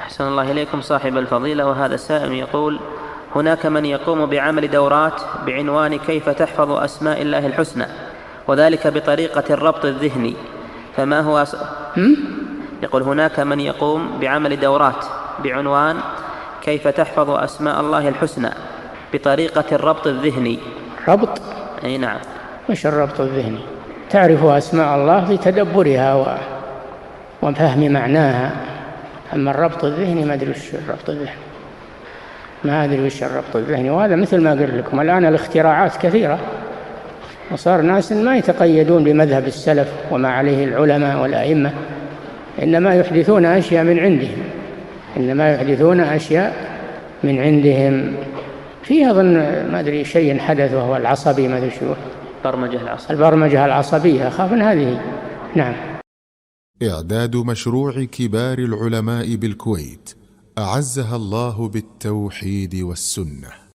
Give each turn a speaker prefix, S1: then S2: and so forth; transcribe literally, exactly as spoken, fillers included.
S1: أحسن الله إليكم صاحب الفضيلة. وهذا السائل يقول: هناك من يقوم بعمل دورات بعنوان كيف تحفظ أسماء الله الحسنى، وذلك بطريقة الربط الذهني، فما هو أس... يقول هناك من يقوم بعمل دورات بعنوان كيف تحفظ أسماء الله الحسنى بطريقة الربط الذهني.
S2: ربط؟
S1: أي نعم.
S2: مش الربط الذهني؟ تعرف أسماء الله بتدبرها و... وفهم معناها. أما الربط الذهني ما أدري وش الربط الذهني، ما أدري وش الربط الذهني. وهذا مثل ما قلت لكم الآن الاختراعات كثيرة، وصار ناس ما يتقيدون بمذهب السلف وما عليه العلماء والأئمة، إنما يحدثون أشياء من عندهم إنما يحدثون أشياء من عندهم فيها ظن ما أدري شيء حدث وهو العصبي، ما أدري شو
S1: البرمجة العصبية
S2: البرمجة العصبية أخاف من هذه. نعم.
S3: إعداد مشروع كبار العلماء بالكويت أعزها الله بالتوحيد والسنة.